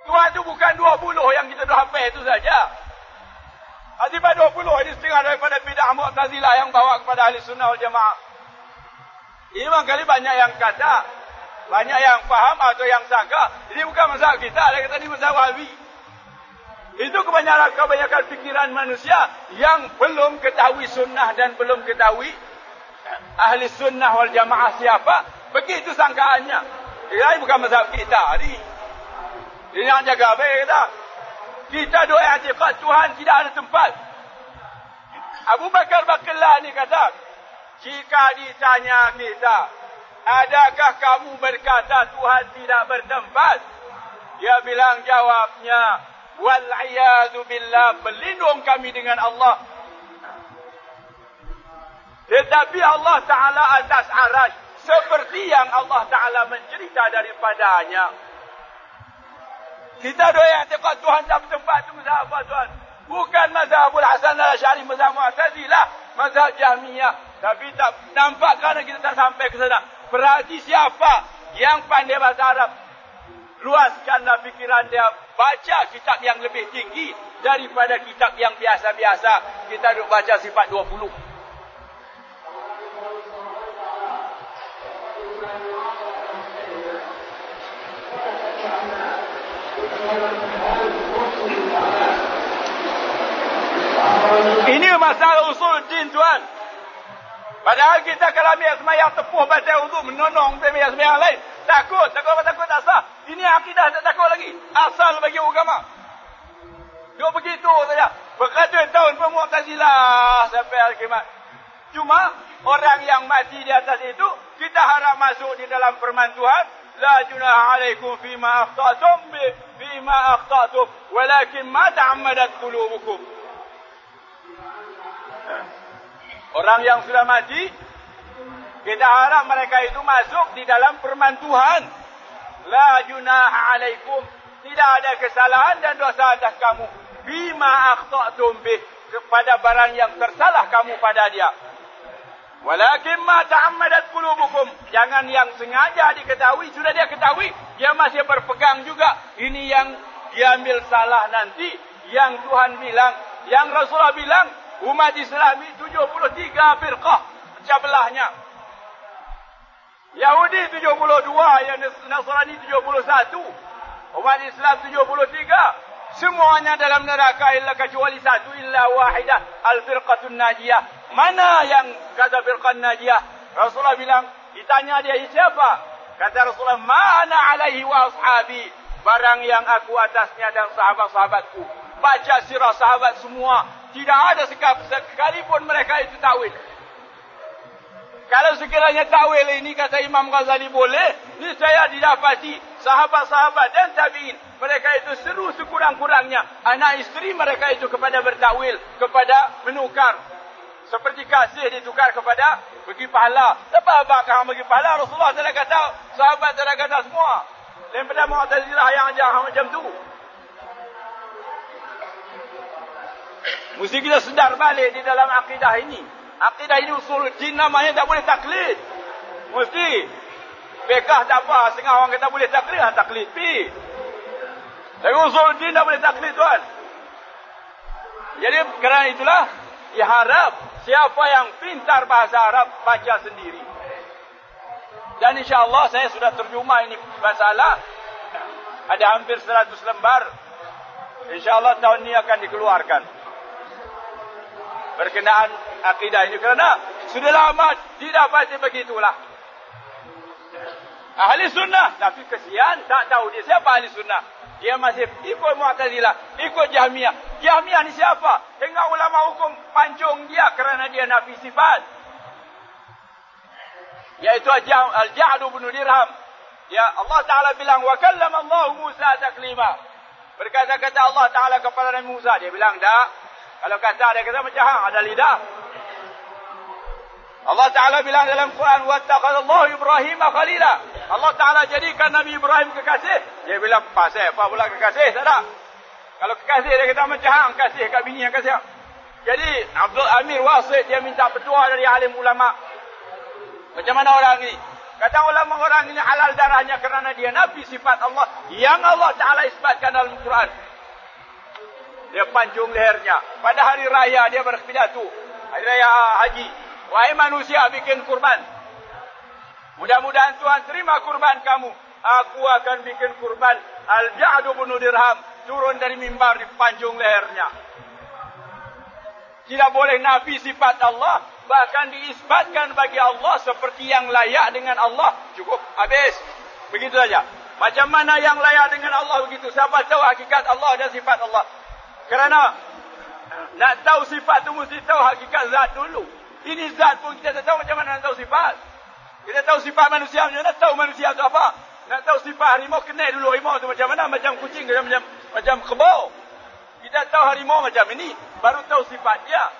Tuhan tu bukan 20 yang kita dah hafal itu saja. Sifat 20 ini setengah daripada bid'ah Mu'tazilah yang bawa kepada ahli sunnah wal jamaah. Ini barangkali banyak yang kata, banyak yang faham atau yang sangka, ini bukan mazhab kita, dia kata ini mazhab Wahabi. Itu kebanyakan fikiran manusia yang belum ketahui sunnah dan belum ketahui ahli sunnah wal jamaah siapa. Begitu sangkaannya. Ini bukan mazhab kita. Ini nak jaga baik kita. Kita doa i'tiqad Tuhan tidak ada tempat. Abu Bakar Baqillah ni kata, jika ditanya kita, adakah kamu berkata Tuhan tidak bertempat? Dia bilang jawabnya, wal-'iyadzu billah, berlindung kami dengan Allah. Tetapi Allah Ta'ala atas arasy, seperti yang Allah Ta'ala mencerita daripadanya. Kita doa i'tiqad Tuhan tak bertempat, itu mazhab apa tuan? Bukan mazhabul Hasan al-Asy'ari, mazhab Mu'tazilah, mazhab Jahmiyah. Tapi tak nampak kerana kita tak sampai ke sana. Berarti siapa yang pandai bahasa Arab, luaskanlah fikiran dia, baca kitab yang lebih tinggi daripada kitab yang biasa-biasa. Kita duk baca sifat 20. Ini masalah usul din tuan. Padahal kita kalau ambil semayang tepuh baca wudu, menonong semayang lain. Takut tak sah. Ini akidah tak takut lagi. Asal bagi agama. Dia begitu saja. Berkata-tahun pun Mu'tazilah sampai hari kiamat. Cuma orang yang mati di atas itu, kita harap masuk di dalam firman Tuhan. La junaha alaikum fima akhtatum walakin ma ta'ammadat qulubukum. Orang yang sudah mati, kita harap mereka itu masuk di dalam firman Tuhan. La junaha alaikum, tidak ada kesalahan dan dosa atas kamu. Bima akhtatum bih, kepada barang yang tersalah kamu pada dia. Walakin ma ta'ammadat qulubukum, jangan yang sengaja diketahui, sudah dia ketahui, dia masih berpegang juga. Ini yang diambil salah nanti, yang Tuhan bilang, yang Rasulullah bilang, umat Islam 73 firqah pecah belahnya. Yahudi 72, yang Nasrani 71, umat Islam 73. Semuanya dalam neraka illa kecuali satu, illa wahidah, al-firqatun najiyah. Mana yang kata firqah najiyah? Rasulullah bilang, ditanya dia siapa? Kata Rasulullah, ma'ana alaihi wa ashabi, barang yang aku atasnya dan sahabat-sahabatku. Baca sirah sahabat semua, tidak ada sekalipun mereka itu takwil. Kalau sekiranya takwil ini kata Imam Ghazali boleh, ini saya didapati sahabat-sahabat dan tabi'in, mereka itu seru sekurang-kurangnya anak isteri mereka itu kepada bertakwil, kepada menukar. Seperti kasih ditukar kepada bagi pahala. Apa kamu bagi pahala? Rasulullah telah kata, sahabat telah kata semua. Daripada Mu'tazilah yang ajar macam tu. Mesti kita sedar balik di dalam akidah ini. Akidah ini usul din, namanya tak boleh taklid. Mesti. Bekah tak apa. Setengah orang kata boleh taklid. Taklid pi. Tapi usul din tak boleh taklid tuan. Jadi kerana itulah, diharap siapa yang pintar bahasa Arab baca sendiri. Dan insyaAllah saya sudah terjemah ini masalah. Ada hampir 100 lembar. InsyaAllah tahun ini akan dikeluarkan. Berkenaan akidah ini. Kerana sudah lama didapati begitulah. Ahli sunnah. Tapi kesian tak tahu dia siapa ahli sunnah. Dia masih ikut Mu'tazilah, ikut Jahmiyah. Jahmiyah ni siapa? Tengok ulama hukum pancung dia kerana dia nafi sifat. Yaitu Al-Ja'd bin Dirham. Ya Allah Ta'ala bilang, wa kallama Allah Musa taklima. Berkata-kata Allah Ta'ala kepada Nabi Musa. Dia bilang, tak. Kalau kata, dia kata macam ada lidah. Allah Ta'ala bilang dalam Quran, wattaqallahu Ibrahim khalila. Allah Ta'ala jadikan Nabi Ibrahim kekasih. Dia bilang, pasal apa pula kekasih? Tak ada. Kalau kekasih, dia kata macam kasih kat bini yang kasih. Jadi, Abdul Amir Wasid, dia minta petua dari alim ulama. Macam mana orang ni? Kata ulama orang ini halal darahnya kerana dia nafi sifat Allah yang Allah Ta'ala isbatkan dalam Quran. Dia pancung lehernya. Pada hari raya dia berpidato. Hari raya haji. Wahai manusia, bikin kurban. Mudah-mudahan Tuhan terima kurban kamu. Aku akan bikin kurban. Al-Ja'du bin Dirham. Turun dari mimbar di pancung lehernya. Tidak boleh nafi sifat Allah. Bahkan diisbatkan bagi Allah seperti yang layak dengan Allah. Cukup. Habis. Begitu saja. Macam mana yang layak dengan Allah begitu. Siapa tahu hakikat Allah dan sifat Allah. Kerana nak tahu sifat tu mesti tahu hakikat zat dulu. Ini zat pun kita tak tahu macam mana nak tahu sifat. Kita tahu sifat manusia. Nak tahu manusia tu apa. Nak tahu sifat harimau. Kenal dulu harimau tu macam mana. Macam kucing. Macam kebau. Kita tahu harimau macam ini. Baru tahu sifat dia.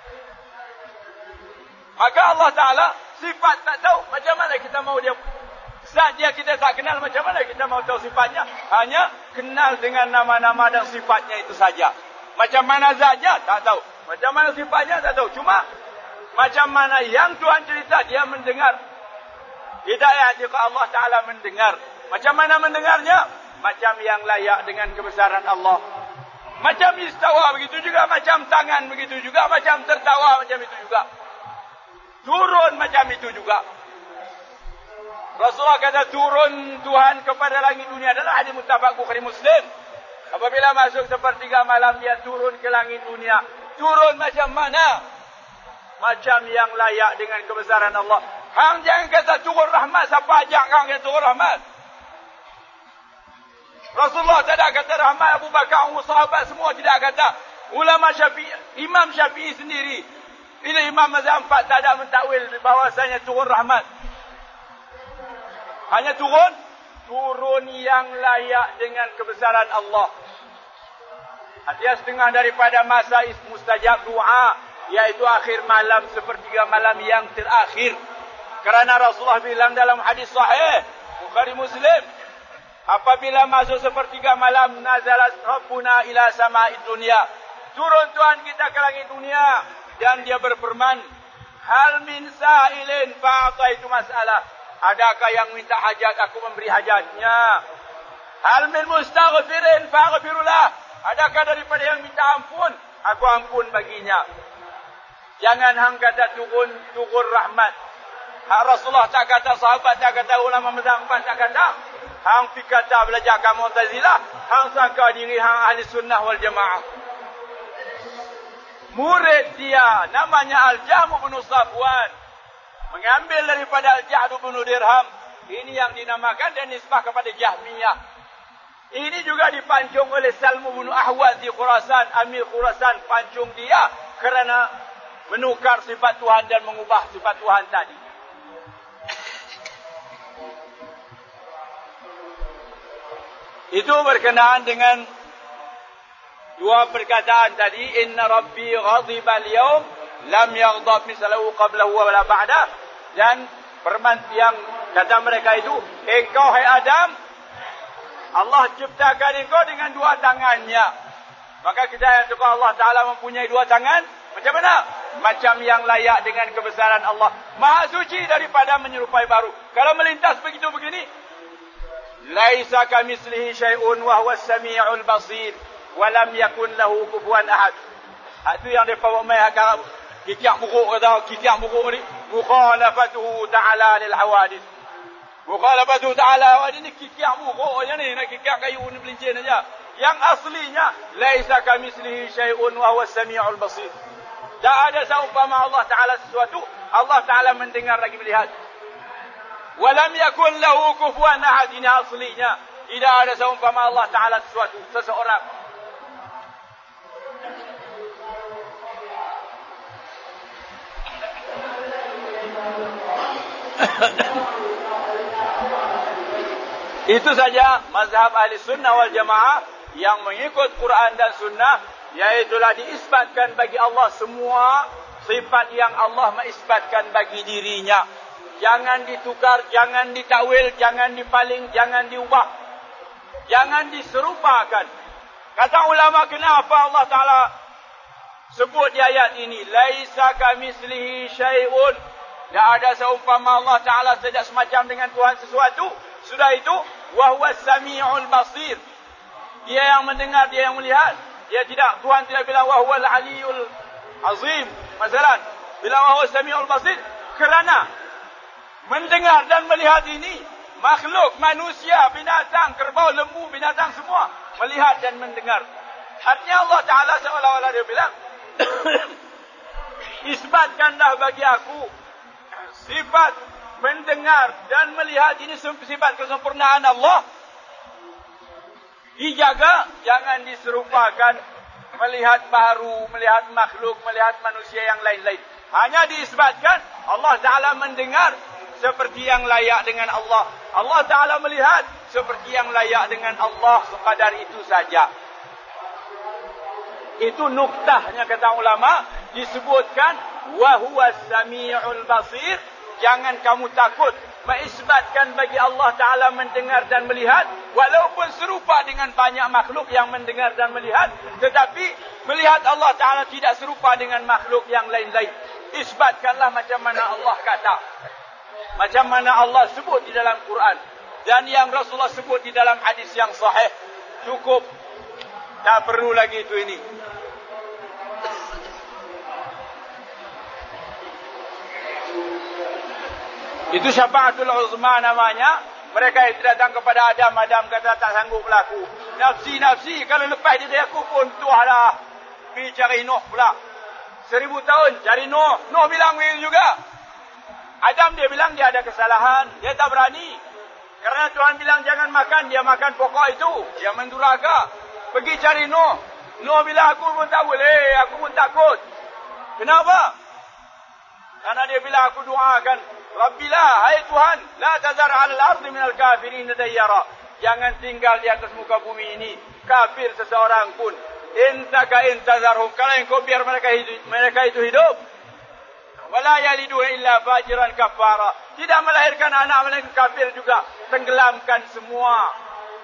Maka Allah Ta'ala sifat tak tahu. Macam mana kita mau dia. Zat dia kita tak kenal. Macam mana kita mau tahu sifatnya. Hanya kenal dengan nama-nama dan sifatnya itu saja. Macam mana zatnya tak tahu. Macam mana sifatnya tak tahu. Cuma macam mana yang Tuhan cerita dia mendengar. Hidayah jika Allah Ta'ala mendengar. Macam mana mendengarnya. Macam yang layak dengan kebesaran Allah. Macam istawa begitu juga. Macam tangan begitu juga. Macam tertawa macam itu juga. Turun macam itu juga. Rasulullah kata turun Tuhan kepada langit dunia adalah hadis muttafaq Bukhari Muslim. Apabila masuk sepertiga malam dia turun ke langit dunia. Turun macam mana? Macam yang layak dengan kebesaran Allah. Hang jangan kata turun rahmat. Siapa ajak kang kata turun rahmat? Rasulullah tidak kata rahmat. Abu Bakar, Umar, sahabat semua tidak kata. Ulama Syafi'i, Imam Syafi'i sendiri. Bila Imam Mazhab 4 tak ada mentakwil bahawasanya turun rahmat. Hanya turun yang layak dengan kebesaran Allah. Dia setengah daripada masa mustajab doa, yaitu akhir malam, sepertiga malam yang terakhir. Kerana Rasulullah bilang dalam hadis sahih Bukhari Muslim, apabila masuk sepertiga malam, nazalat Rabbuna ila sama'id dunia. Turun Tuhan kita ke langit dunia. Dan dia berfirman, hal min sa'ilin fa'ataitu mas'alah. Adakah yang minta hajat, aku memberi hajatnya. Hal min mustaghfirin fa'aghfirulah. Adakah daripada yang minta ampun, aku ampun baginya. Jangan hang kata turun rahmat. Rasulullah tak kata, sahabat tak kata, ulama mazhab tak kata. Hang pi kata belajar kamu Mu'tazilah, hang sangka diri hang ahli sunnah wal jamaah. Murid dia namanya Al-Jahm bin Safwan mengambil daripada Al-Ja'd bin Dirham. Ini yang dinamakan dan nisbah kepada Jahmiyah. Ini juga dipancung oleh Salm bin Ahwaz di Khurasan, Amir Khurasan pancung dia kerana menukar sifat Tuhan dan mengubah sifat Tuhan tadi. Itu berkenaan dengan dua perkataan tadi. Inna Rabbi ghadiba al-yawm lam yaghdab mislahu qablahu wa la ba'da. Dan firman yang kata mereka itu, engkau hai Adam, Allah ciptakan engkau dengan dua tangannya. Maka kita yang suka Allah Ta'ala mempunyai dua tangan. Macam mana? Macam yang layak dengan kebesaran Allah. Maha suci daripada menyerupai baru. Kalau melintas begitu begini, laisa kamitslihi syai'un wa huwas sami'ul basir. Walam yakun lahu kufuwan ahad. Itu yang depa buat mai agak kikiak buruk kata, kikiak buruk ni mukhalafatuhu ta'ala lil hawadith. Mukhalafatuhu ta'ala hawadith ni kikiak buruk je ni, nak kikiak kayu ni belincin aja. Yang aslinya laisa kamitslihi syai'un wa huwas sami'ul basir. Tak ada seumpama Allah Ta'ala sesuatu. Allah Ta'ala mendengar lagi melihat. Walam yakun lahu kufuwan ahad. Ini aslinya. Tidak ada seumpama Allah Ta'ala sesuatu, seseorang. Itu saja mazhab ahli sunnah wal jamaah yang mengikut Quran dan sunnah, iaitulah diisbatkan bagi Allah semua sifat yang Allah mengisbatkan bagi dirinya. Jangan ditukar, jangan ditakwil, jangan dipaling, jangan diubah, jangan diserupakan. Kata ulama, kenapa Allah Ta'ala sebut di ayat ini laisa kamitslihi syai'un, Tak ada seumpama Allah Ta'ala tidak semacam dengan Tuhan sesuatu. Sudah itu, wahuwas sami'ul basir. Dia yang mendengar, dia yang melihat. Tuhan tidak bilang wahuwal aliyul azim. Masalah, bilang wahuwas sami'ul basir. Kerana mendengar dan melihat ini, makhluk, manusia, binatang, kerbau, lembu, binatang semua melihat dan mendengar. Artinya Allah Ta'ala seolah-olah dia bilang, isbatkanlah bagi aku sifat mendengar dan melihat, ini sifat kesempurnaan Allah. Dijaga, jangan diserupakan melihat baru, melihat makhluk, melihat manusia yang lain-lain. Hanya diisbatkan Allah Ta'ala mendengar seperti yang layak dengan Allah. Allah Ta'ala melihat seperti yang layak dengan Allah, sekadar itu saja. Itu nuktahnya kata ulama, disebutkan wahuwas sami'ul basir. Jangan kamu takut mengisbatkan bagi Allah Ta'ala mendengar dan melihat, walaupun serupa dengan banyak makhluk yang mendengar dan melihat, tetapi melihat Allah Ta'ala tidak serupa dengan makhluk yang lain-lain. Isbatkanlah macam mana Allah kata, macam mana Allah sebut di dalam Quran, dan yang Rasulullah sebut di dalam hadis yang sahih. Cukup, tak perlu lagi itu ini. Itu syafaatul uzma namanya. Mereka itu datang kepada Adam. Adam kata tak sanggup berlaku. Nafsi. Kalau lepas dia aku pun tuahlah. Pergi cari Nuh pula. 1000 tahun cari Nuh. Nuh bilang begitu juga. Adam dia bilang dia ada kesalahan. Dia tak berani. Kerana Tuhan bilang jangan makan. Dia makan pokok itu. Dia mendurhaka. Pergi cari Nuh. Nuh bilang aku pun tak boleh. Aku pun takut. Kenapa? Karena dia bilang aku doakan, Rabbilah, hai Tuhan, la tazar 'alal ardi minal kafirin dayyara. Jangan tinggal di atas muka bumi ini kafir seseorang pun. Intaka intazarhum, kalau engkau biar mereka itu hidup. Wala yalidu illa fajiran kafara. Tidak melahirkan anak melainkan kafir juga. Tenggelamkan semua.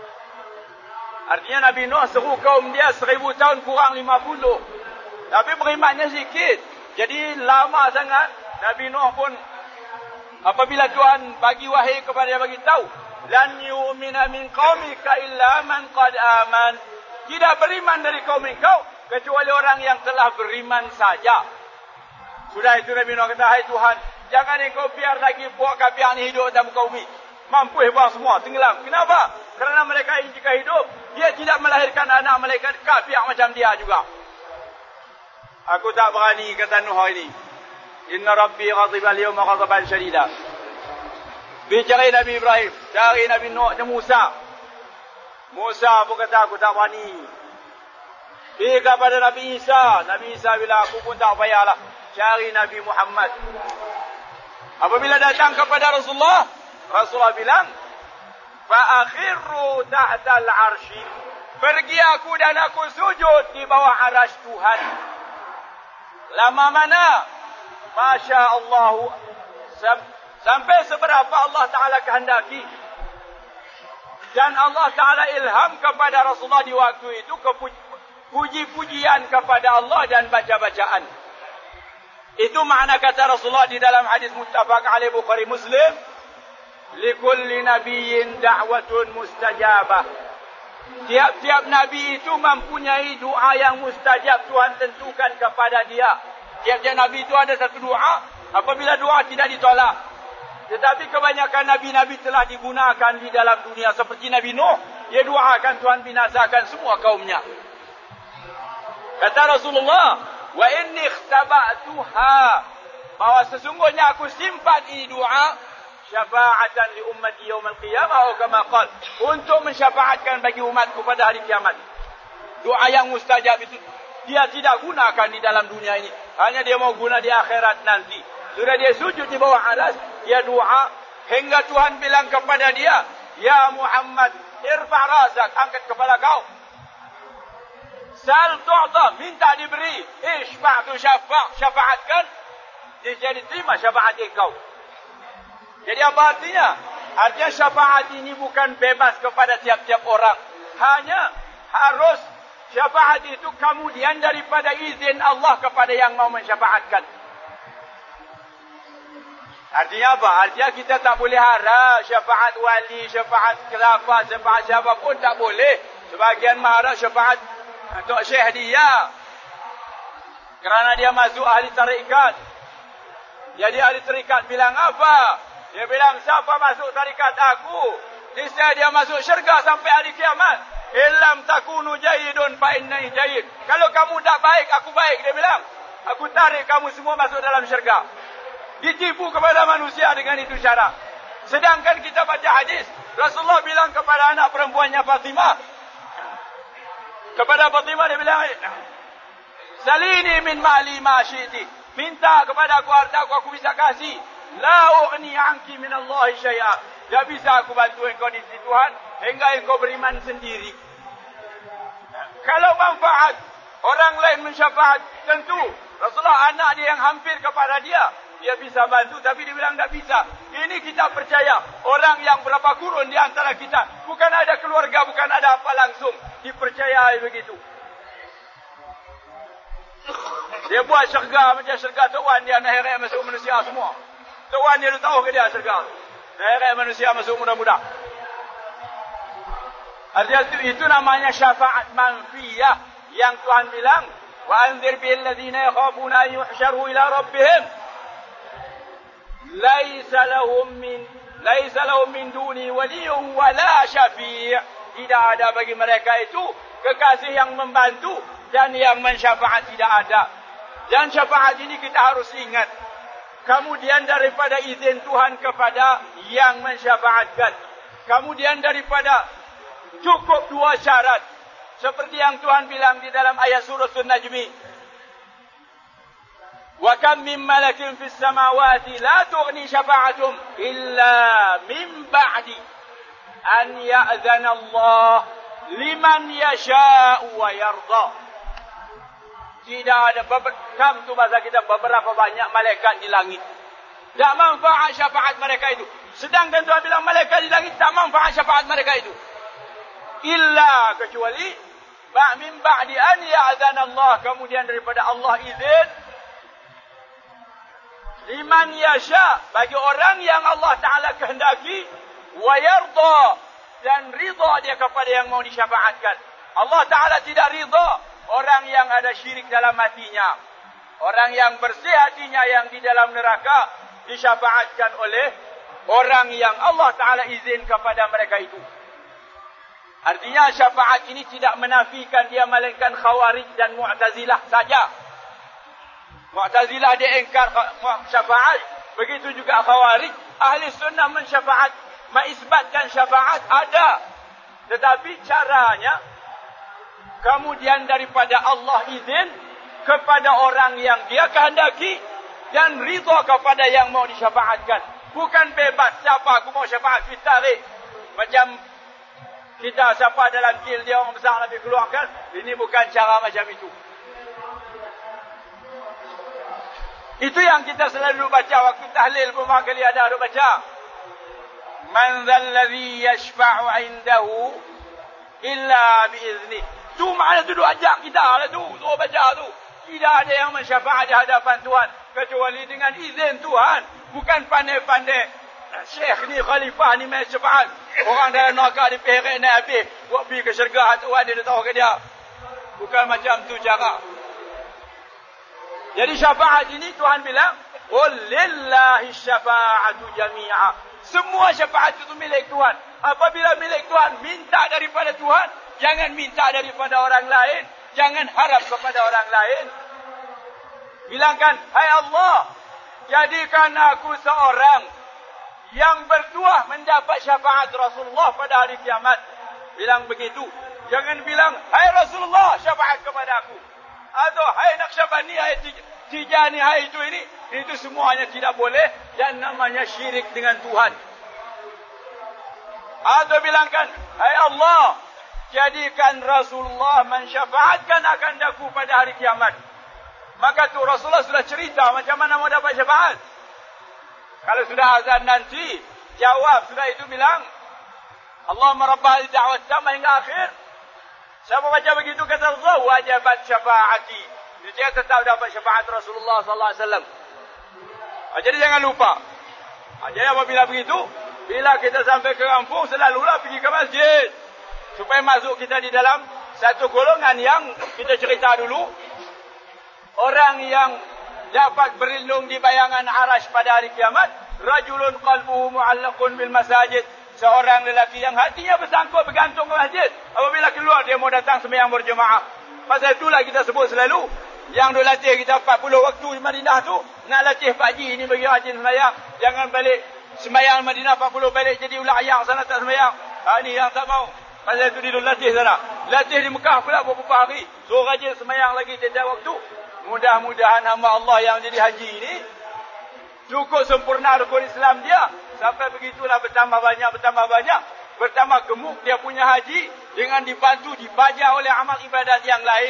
Artinya Nabi Nuh seru kaum dia 1000 tahun kurang 50. Tapi berimannya sikit. Jadi lama sangat. Nabi Nuh pun apabila Tuhan bagi wahai kepada dia bagi tahu, lan yu'mina min qaumika illa man qad aman. Tidak beriman dari kaum engkau kecuali orang yang telah beriman saja. Sudah itu Nabi Nuh kata, hai Tuhan, jangan engkau biar lagi buat kafir ini hidup dalam muka bumi. Mampu buang semua, tenggelam. Kenapa? Kerana mereka ini jika hidup, dia tidak melahirkan anak malaikat kafir macam dia juga. Aku tak berani kata Nuh ini. Inna Rabbi ghadiba al-yawma ghadaban syadida. Bicara Nabi Ibrahim, cari Nabi Nuh dan Musa. Musa pun kata aku tak berani. Pergi kepada Nabi Isa. Nabi Isa bilang aku pun tak payahlah. Cari Nabi Muhammad. Apabila datang kepada Rasulullah, Rasulullah bilang, fa-akhirru tahta al-arsy. Pergi aku dan aku sujud di bawah arasy Tuhan. Lama mana? Masya Allah, sampai seberapa Allah Ta'ala kehendaki. Dan Allah Ta'ala ilham kepada Rasulullah di waktu itu puji-pujian kepada Allah dan baca-bacaan. Itu makna kata Rasulullah di dalam hadis muttafaq alaih Bukhari Muslim, likulli nabiyyin da'watun mustajabah. Tiap-tiap nabi itu mempunyai doa yang mustajab, Tuhan tentukan kepada dia. Tiap-tiap Nabi itu ada satu doa. Apabila doa tidak ditolak. Tetapi kebanyakan Nabi-Nabi telah digunakan di dalam dunia. Seperti Nabi Nuh. Dia doakan Tuhan binasakan semua kaumnya. Kata Rasulullah. Wa inni ikhtaba'tuha. Bahawa sesungguhnya aku simpan ini doa. Syafa'atan li ummati yawmal qiyamah. Kama qal. Untuk mensyafaatkan bagi umatku pada hari kiamat. Doa yang mustajab itu. Dia tidak gunakan di dalam dunia ini. Hanya dia mau guna di akhirat nanti. Sudah dia sujud di bawah alas. Dia doa. Hingga Tuhan bilang kepada dia. Ya Muhammad. Irfa' rasak. Angkat kepala kau. Sal tu'ta. Minta diberi. Ishfa'tu syafaatkan. Jadi terima syafaat engkau. Jadi apa artinya? Artinya syafaat ini bukan bebas kepada tiap-tiap orang. Hanya harus syafaat itu kemudian daripada izin Allah kepada yang mau mensyafaatkan. Artinya apa? Artinya kita tak boleh harap syafaat wali, syafaat khilafah, syafaat siapa pun tak boleh. Sebagian mengharap syafaat untuk syekh dia. Kerana dia masuk ahli tarikat. Jadi ahli tarikat bilang apa? Dia bilang siapa masuk tarikat aku, niscaya dia masuk syurga sampai hari kiamat. Illam takunu jayidun fa inni jayid. Kalau kamu tak baik, aku baik, dia bilang. Aku tarik kamu semua masuk dalam syurga. Ditipu kepada manusia dengan itu syarat. Sedangkan kita baca hadis, Rasulullah bilang kepada anak perempuannya Fatimah. Kepada Fatimah dia bilang, salini min mali ma syi'ti. Minta kepada aku harta aku bisa kasih. La ughni anki min Allah syai'a. Tak bisa aku bantu engkau di sisi Tuhan hingga engkau beriman sendiri. Kalau manfaat orang lain mensyafaat, tentu Rasulullah anak dia yang hampir kepada dia, dia bisa bantu, tapi dia bilang tak bisa. Ini kita percaya. Orang yang berapa kurun di antara kita, bukan ada keluarga, bukan ada apa, langsung dipercayai begitu. Dia buat syurga macam syurga Tuhan, dia nak heret masuk manusia semua. Tuhan dia tahu ke dia syurga. Nak heret manusia masuk mudah-mudah. Artinya itu namanya syafaat manfiyah yang Tuhan bilang, wa anzir bil ladzina yakhafuna an yuhsyaru ila rabbihim laisa lahum min duni waliyyun wala syafi'. Tidak ada bagi mereka itu kekasih yang membantu dan yang mensyafaat, tidak ada. Dan syafaat ini kita harus ingat. Kemudian daripada izin Tuhan kepada yang mensyafaatkan. Kemudian daripada cukup dua syarat. Seperti yang Tuhan bilang di dalam ayat surah An-Najmi. Wa kam min malakin fis samawati la tughni syafa'atuhum illa min ba'di an ya'zana Allah liman yasha'u wa yarda. Tidak ada kam tu bahasa kita beberapa banyak malaikat di langit. Tak manfaat syafaat mereka itu. Sedangkan Tuhan bilang malaikat di langit tak manfaat syafaat mereka itu. Illa kecuali min ba'di an ya'zana Allah, kemudian daripada Allah izin liman yasha, bagi orang yang Allah Ta'ala kehendaki, wa yarda, dan ridha dia kepada yang mau disyafaatkan. Allah Ta'ala tidak ridha orang yang ada syirik dalam hatinya. Orang yang bersih hatinya yang di dalam neraka disyafaatkan oleh orang yang Allah Ta'ala izin kepada mereka itu. Artinya syafaat ini tidak menafikan dia, melainkan Khawarij dan Mu'tazilah saja. Mu'tazilah dia ingkar syafaat, begitu juga Khawarij. Ahli sunnah mensyafaat, mengisbatkan syafaat ada, tetapi caranya kemudian daripada Allah izin kepada orang yang dia kehendaki dan ridha kepada yang mau disyafaatkan. Bukan bebas siapa aku mau syafaat fitarik. Macam kita siapa dalam kil dia orang besar Nabi keluarkan. Ini bukan cara macam itu. Itu yang kita selalu baca waktu tahlil pun kali ada baca. Man dzal ladzi yashfa'u 'indahu illa bi'izni. Tu makna tu ajak kita lah tu. Tu baca tu. Tidak ada yang mensyafaat di hadapan Tuhan kecuali dengan izin Tuhan. Bukan pandai-pandai syekh ni, khalifah ni main syafaat. Orang dalam neraka diperet naik habis. Buat pergi ke syurga Tuhan dia tahu ke dia. Bukan macam tu cara. Jadi syafaat ini Tuhan bilang, qul lillahi syafa'atu jami'a. Semua syafaat itu milik Tuhan. Apabila milik Tuhan, minta daripada Tuhan, jangan minta daripada orang lain, jangan harap kepada orang lain. Bilangkan, hai Allah, jadikan aku seorang yang bertuah mendapat syafaat Rasulullah pada hari kiamat. Bilang begitu. Jangan bilang, hai Rasulullah, syafaat kepada aku. Atau hai Naqsyabandi, hai Tijani, hai itu ini. Itu semuanya tidak boleh dan namanya syirik dengan Tuhan. Atau bilangkan, hai Allah, jadikan Rasulullah mensyafaatkan akan aku pada hari kiamat. Maka tu Rasulullah sudah cerita macam mana mau dapat syafaat. Kalau sudah azan nanti, jawab sudah itu bilang, Allahumma rabba hadhihi da'wat tamah hingga akhir. Siapa baca begitu kata Allah, wajibat syafaati. Dia tetap dapat syafaat Rasulullah sallallahu alaihi wasallam. Jadi jangan lupa, Jadi apabila begitu, bila kita sampai ke kampung, selalulah pergi ke masjid. Supaya masuk kita di dalam satu golongan yang kita cerita dulu. Orang yang dapat berlindung di bayangan arash pada hari kiamat. Rajulun qalbuhu mu'allaqun bil masajid. Seorang lelaki yang hatinya bersangkut bergantung ke masjid. Apabila keluar dia mau datang sembahyang berjemaah. Pasal itulah kita sebut selalu. Yang duk latih kita 40 waktu di Madinah tu. Nak latih pagi ini bagi rajin sembahyang. Jangan balik sembahyang Madinah 40 balik jadi ulah ayang sana tak sembahyang. Ini yang tak mau. Pasal itu dia duk latih sana. Latih di Mekah pula beberapa hari. So rajin sembahyang lagi tiada waktu. Mudah-mudahan hamba Allah yang jadi haji ini cukup sempurna rukun Islam dia. Sampai begitulah bertambah banyak. Bertambah gemuk dia punya haji. Dengan dibantu, dibaja oleh amal ibadat yang lain.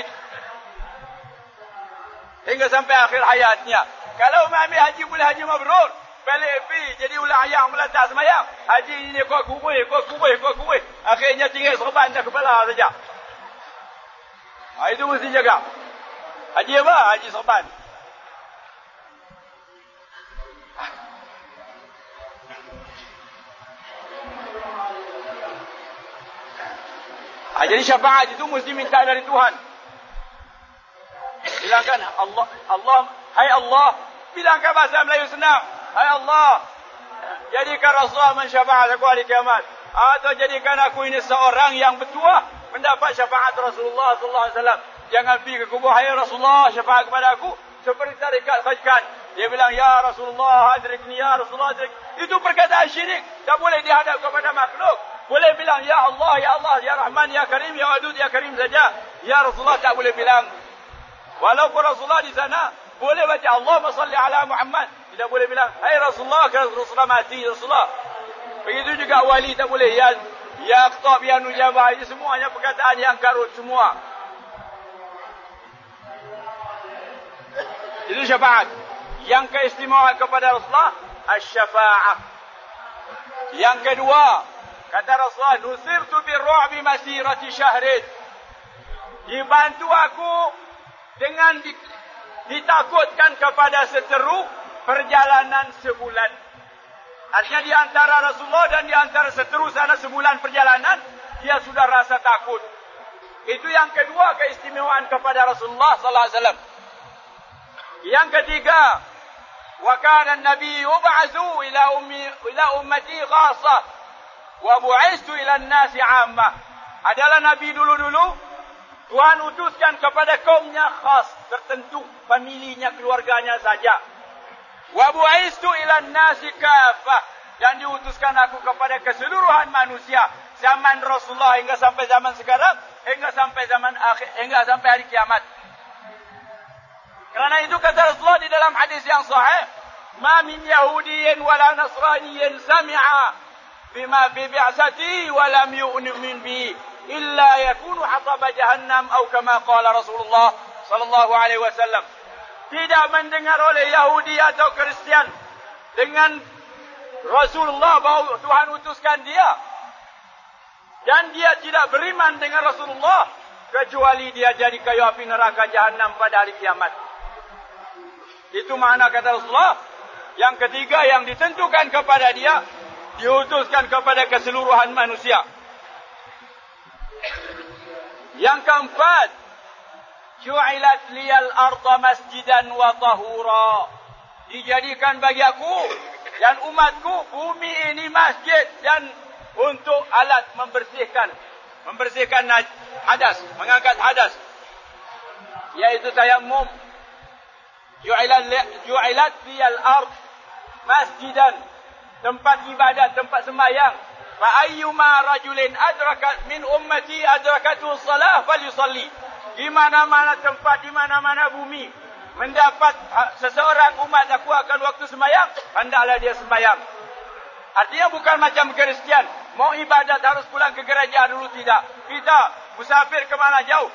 Hingga sampai akhir hayatnya. Kalau ambil haji boleh haji mabrur. Balik pergi jadi ulah ayang meletak semayang. Haji ini kau kubur. Akhirnya tinggal serban dah kepala saja. Itu mesti jaga. Haji apa? Haji serban. Jadi syafaat itu mesti minta dari Tuhan. Bilangkan Allah, hai Allah. Bilangkan bahasa Melayu senang. Hai Allah, jadikan Rasulullah mensyafaat aku hari kiamat. Atau jadikan aku ini seorang yang bertuah mendapat syafaat Rasulullah SAW. Jangan pergi ke kubur, hai Rasulullah syafaat kepada aku. Seperti tarikat Fajkan. Dia bilang, ya Rasulullah adrikni, ya Rasulullah adrikni. Itu perkataan syirik. Tak boleh dihadap kepada makhluk. Boleh bilang, ya Allah, ya Rahman, ya Karim, ya Wadud, ya Karim saja. Ya Rasulullah tak boleh bilang. Walaupun Rasulullah di sana, boleh baca Allahumma salli ala Muhammad. Tidak boleh bilang, hai Rasulullah, kerana Rasulullah mati, Rasulullah. Begitu juga wali tak boleh. Ya Aqtab, ya Nujabah. Ini semuanya perkataan yang karut semua. Itu syafaat. Yang keistimewaan kepada Rasulullah, as-syafa'ah. Yang kedua, kata Rasulullah, nusirtu birru'bi masirati syahrin. Dibantu aku dengan ditakutkan kepada seteru perjalanan sebulan. Artinya di antara Rasulullah dan di antara seteru sana sebulan perjalanan, dia sudah rasa takut. Itu yang kedua keistimewaan kepada Rasulullah sallallahu alaihi wasallam. Yang ketiga, wa kana an-nabi yub'atsu ila ummati khassah wa bu'istu ila an-nasi 'ammah. Adalah nabi dulu-dulu Tuhan utuskan kepada kaumnya khas, tertentu, familinya, keluarganya saja. Wa bu'istu ila an-nasi kaffah, dan diutuskan aku kepada keseluruhan manusia, zaman Rasulullah hingga sampai zaman sekarang, hingga sampai zaman akhir, hingga sampai hari kiamat. Kerana itu kata Rasulullah di dalam hadis yang sahih, ma min yahudiyyin wala nasraniyyin sami'a bima bi bi'sati wa lam yu'min bi illa yakunu hataba jahannam atau kama qala Rasulullah sallallahu alaihi wasallam. Tidak mendengar oleh Yahudi atau Kristian dengan Rasulullah bahawa Tuhan utuskan dia, dan dia tidak beriman dengan Rasulullah kecuali dia jadi kayu api neraka jahannam pada hari kiamat. Itu makna kata Rasulullah. Yang ketiga yang ditentukan kepada dia, diutuskan kepada keseluruhan manusia. Yang keempat, ju'ilat liyal arda masjidan wa tahura. Dijadikan bagi aku dan umatku bumi ini masjid dan untuk alat membersihkan hadas, mengangkat hadas, yaitu tayammum. Ju'ilat liyal ard masjidan, tempat ibadat, tempat sembahyang. Fa ayyuma rajulin adrakat min ummati adrakatu shalah falyusalli. Di mana-mana tempat, di mana-mana bumi mendapat seseorang umat aku akan waktu sembahyang, hendaklah dia sembahyang. Artinya bukan macam Kristian, mau ibadat harus pulang ke gereja dulu, tidak. Kita musafir ke mana jauh,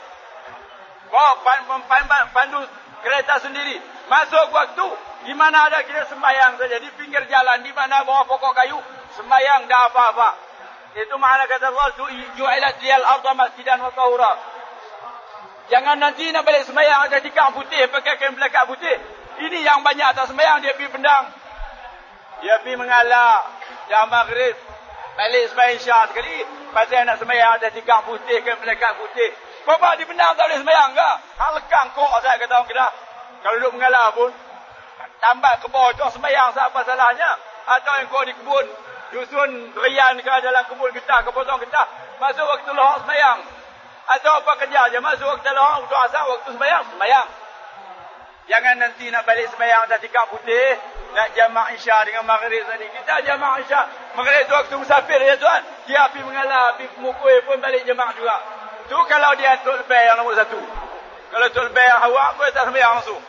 pandu kereta sendiri, masuk waktu, di mana ada kita sembahyang saja, di pinggir jalan, di mana bawah pokok kayu, sembahyang dah apa-apa. Itu makna kata Allah, ju'ilat liyal arda masjidan wa tahura. Jangan nanti nak balik sembahyang ada tikar putih, pakai kain belakang putih. Ini yang banyak atas sembahyang, dia pergi pendang. Dia pergi mengalah jam maghrib, balik sembahyang Isya sekali, pasal nak sembahyang ada tikar putih ke melekat putih. Bapa di benar tak boleh sembahyang ke? Hang lekang kok saya kata orang Kedah. Kalau duduk mengalah pun tambah ke bawah tu sembahyang, apa salahnya? Atau yang kau di kebun, dusun rian ke dalam kebun getah, ke potong getah, masuk waktu lohak sembahyang. Atau apa kerja aja, masuk waktu lohak, waktu asar, waktu sembahyang, sembahyang. Jangan nanti nak balik sembahyang dah tikar putih, nak jamak Isya dengan maghrib tadi. Kita jamak Isya, maghrib tu waktu musafir ya tuan. Dia pergi mengalah, pergi mukul pun balik jamak juga. Tu kalau dia tok lebih yang nombor satu. Kalau tok lebih yang awak pun tak sembahyang langsung.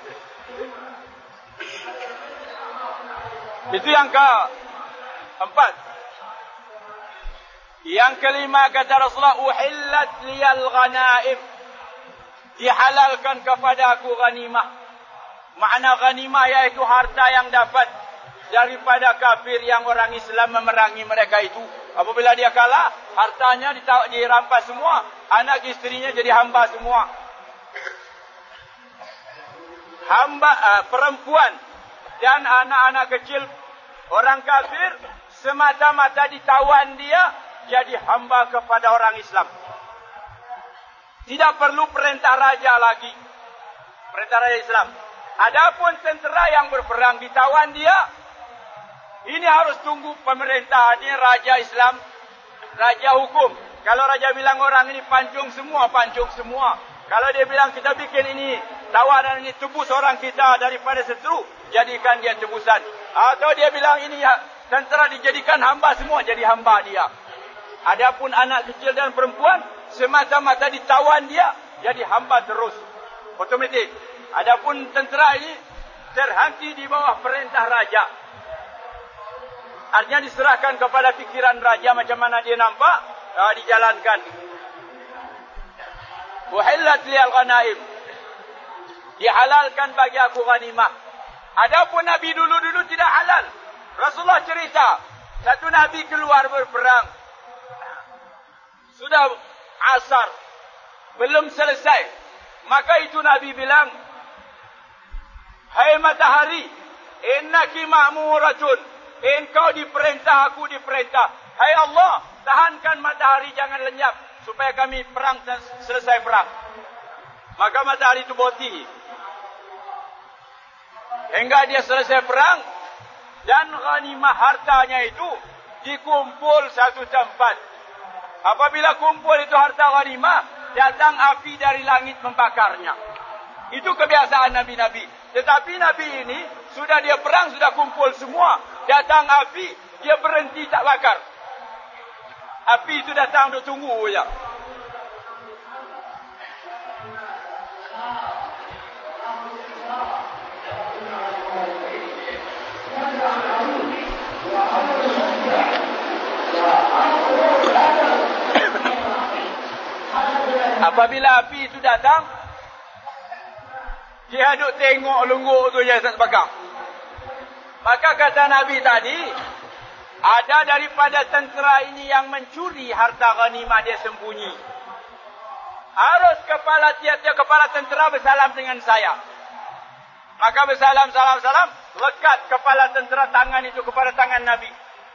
Itu yang keempat. Yang kelima kata Rasulullah, uhillat liyal ghanaim. Dihalalkan kepada aku ghanimah. Makna ghanimah iaitu harta yang dapat daripada kafir yang orang Islam memerangi mereka itu. Apabila dia kalah, hartanya dirampas semua. Anak isterinya jadi hamba semua. Perempuan dan anak-anak kecil orang kafir semata-mata ditawan dia jadi hamba kepada orang Islam. Tidak perlu perintah raja lagi. Perintah raja Islam. Adapun tentera yang berperang ditawan dia, ini harus tunggu pemerintah. Ini raja Islam, raja hukum. Kalau raja bilang orang ini pancung semua, pancung semua. Kalau dia bilang kita bikin ini tawanan ini tebus orang kita daripada setru, jadikan dia tebusan. Atau dia bilang ini tentera dijadikan hamba semua, jadi hamba dia. Adapun anak kecil dan perempuan semata-mata ditawan dia jadi hamba terus, otomatik. Adapun tentera ini terhenti di bawah perintah raja. Artinya diserahkan kepada fikiran raja macam mana dia nampak, dijalankan. Uhillat liyal ghanaim. Dihalalkan bagi aku ghanimah. Adapun Nabi dulu-dulu tidak halal. Rasulullah cerita, satu Nabi keluar berperang. Sudah asar, belum selesai. Maka itu Nabi bilang, hai matahari, innaki ma'muratun. Engkau diperintah, aku diperintah. Hai Allah, tahankan matahari jangan lenyap supaya kami perang dan selesai perang. Maka matahari itu berhenti hingga dia selesai perang, dan ghanimah hartanya itu dikumpul satu tempat. Apabila kumpul itu harta ghanimah, datang api dari langit membakarnya. Itu kebiasaan nabi-nabi. Tetapi Nabi ini, sudah dia perang, sudah kumpul semua. Datang api, dia berhenti tak bakar. Api itu datang untuk tunggu saja. Apabila api itu datang, dia duduk tengok lengguk tu je tak bakar. Maka kata Nabi tadi, ada daripada tentera ini yang mencuri harta ghanimah, dia sembunyi. Harus tiap-tiap kepala tentera bersalam dengan saya. Maka bersalam, salam, lekat kepala tentera tangan itu kepada tangan Nabi.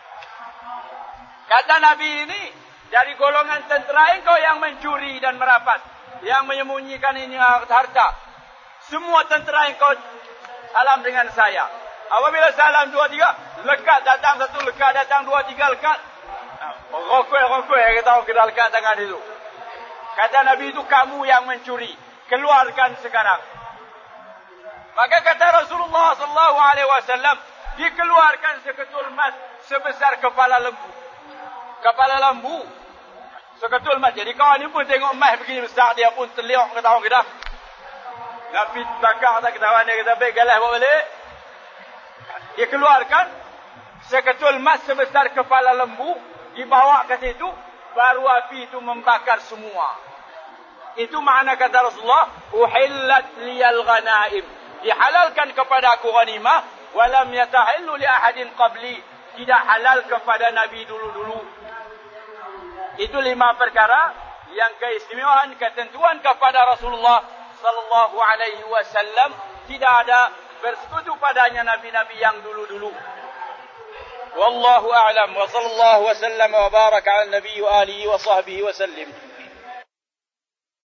Kata Nabi ini, dari golongan tentera engkau yang mencuri dan merapat, yang menyembunyikan ini harta. Semua tentera engkau salam dengan saya. Apabila salam 2-3, lekat datang satu, lekat datang 2-3, lekat. Rokok kita lekat tangan itu. Kata Nabi itu, kamu yang mencuri, keluarkan sekarang. Maka kata Rasulullah SAW, dikeluarkan seketul emas sebesar kepala lembu. Kepala lembu, seketul emas. Jadi kawan ni pun tengok emas begini besar, dia pun terliok ke tahu kita. Nabi bakar tak ketahuan dia, kata baik galah bawa balik. Dia keluarkan seketul emas sebesar kepala lembu, dibawa ke situ, baru api itu membakar semua. Itu makna kata Rasulullah, uhillat liyal ghanaim. Dihalalkan kepada aku ghanimah, walam yatahillu li ahadin qabli. Tidak halal kepada Nabi dulu-dulu. Itu 5 perkara yang keistimewaan, ketentuan kepada Rasulullah sallallahu alaihi wasallam, tidak ada bersekutu padanya nabi-nabi yang dulu-dulu. والله أعلم، وصلى الله وسلم وبارك على النبي وآله وصحبه وسلم.